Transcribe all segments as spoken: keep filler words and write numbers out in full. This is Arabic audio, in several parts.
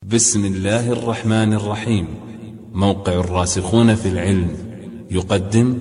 بسم الله الرحمن الرحيم. موقع الراسخون في العلم يقدم.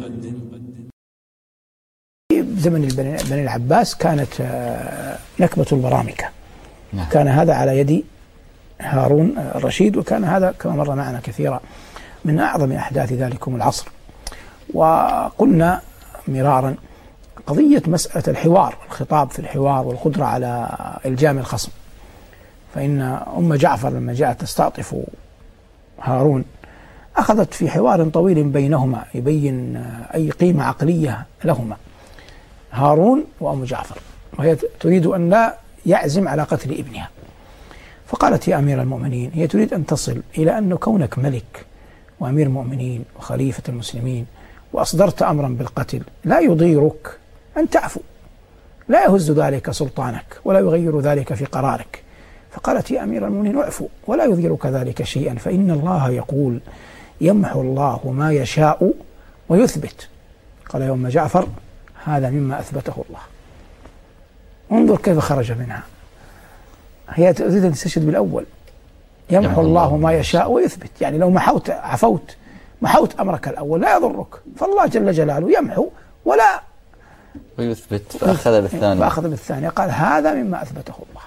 زمن بني العباس كانت نكبة البرامكة، كان هذا على يد هارون الرشيد، وكان هذا كما مر معنا كثيرا من أعظم أحداث ذلكم العصر. وقلنا مرارا قضية مسألة الحوار، الخطاب في الحوار والقدرة على إلجام الخصم. فإن أم جعفر لما جاءت تستعطف هارون أخذت في حوار طويل بينهما يبين أي قيمة عقلية لهما، هارون وأم جعفر، وهي تريد أن لا يعزم على قتل ابنها. فقالت يا أمير المؤمنين، هي تريد أن تصل إلى أن كونك ملك وأمير المؤمنين وخليفة المسلمين وأصدرت أمرا بالقتل لا يضيرك أن تعفو، لا يهز ذلك سلطانك ولا يغير ذلك في قرارك. فقالت يا أمير المؤمنين اعفو ولا يضيرك ذلك شيئا، فإن الله يقول يمحو الله ما يشاء ويثبت. قال يا أم جعفر هذا مما أثبته الله. انظر كيف خرج منها، هي تريد أن تستشهد بالأول، يمحو الله ما يشاء ويثبت، يعني لو محوت عفوت محوت أمرك الأول لا يضرك، فالله جل جلاله يمحو ولا ويثبت. فأخذ بالثانية فأخذ بالثانية قال هذا مما أثبته الله.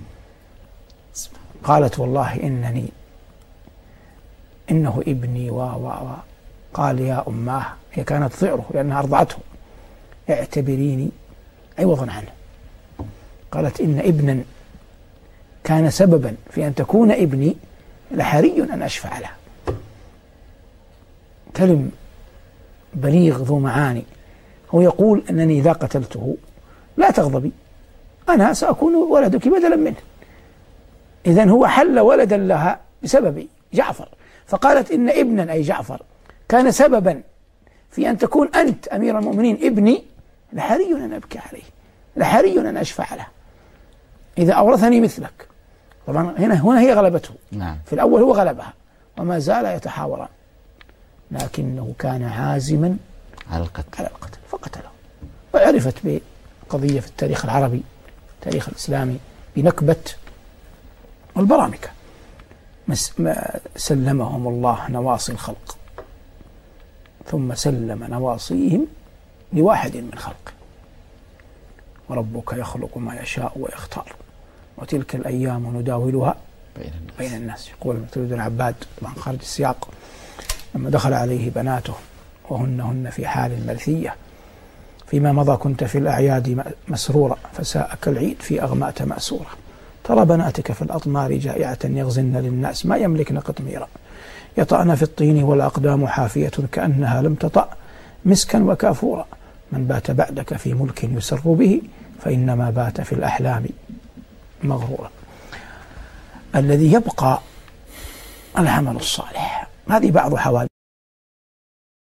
قالت والله إنني إنه ابني و و و قال يا أماه، هي كانت تطيعه لأنها أرضعته، اعتبريني عوضا عنه. قالت إن ابنا كان سببا في أن تكون ابني لحري أن أشفع له. كلم بليغ ذو معاني، هو يقول أنني إذا قتلته لا تغضبي، أنا سأكون ولدك بدلا منه. إذن هو حل ولدا لها بسبب جعفر. فقالت إن ابنا أي جعفر كان سببا في أن تكون أنت أمير المؤمنين ابني، لحري أن أبكي عليه، لحري أن أشفع له إذا أورثني مثلك. طبعا هنا هنا هي غلبته. نعم. في الأول هو غلبها وما زال يتحاوران، لكنه كان عازما على القتل على القتل فقتله. وعرفت بقضية في التاريخ العربي التاريخ الإسلامي بنكبة البرامكة، سلمهم الله نواصي الخلق ثم سلم نواصيهم لواحد من خلقه، وربك يخلق ما يشاء ويختار وتلك الأيام نداولها بين الناس, بين الناس. يقول ابن العباد طبعا خارج السياق، لما دخل عليه بناته وهن هن في حال مرثية، فيما مضى كنت في الأعياد مسرورا فساءك العيد في أغمأت مأسورا، ترى بناتك في الأطمار جائعة يغزن للناس ما يملكن قطميرا، يطأن في الطين والأقدام حافية كأنها لم تطأ مسكا وكافورا، من بات بعدك في ملك يسر به فإنما بات في الأحلام مغرورا. الذي يبقى العمل الصالح. هذه بعض حوادث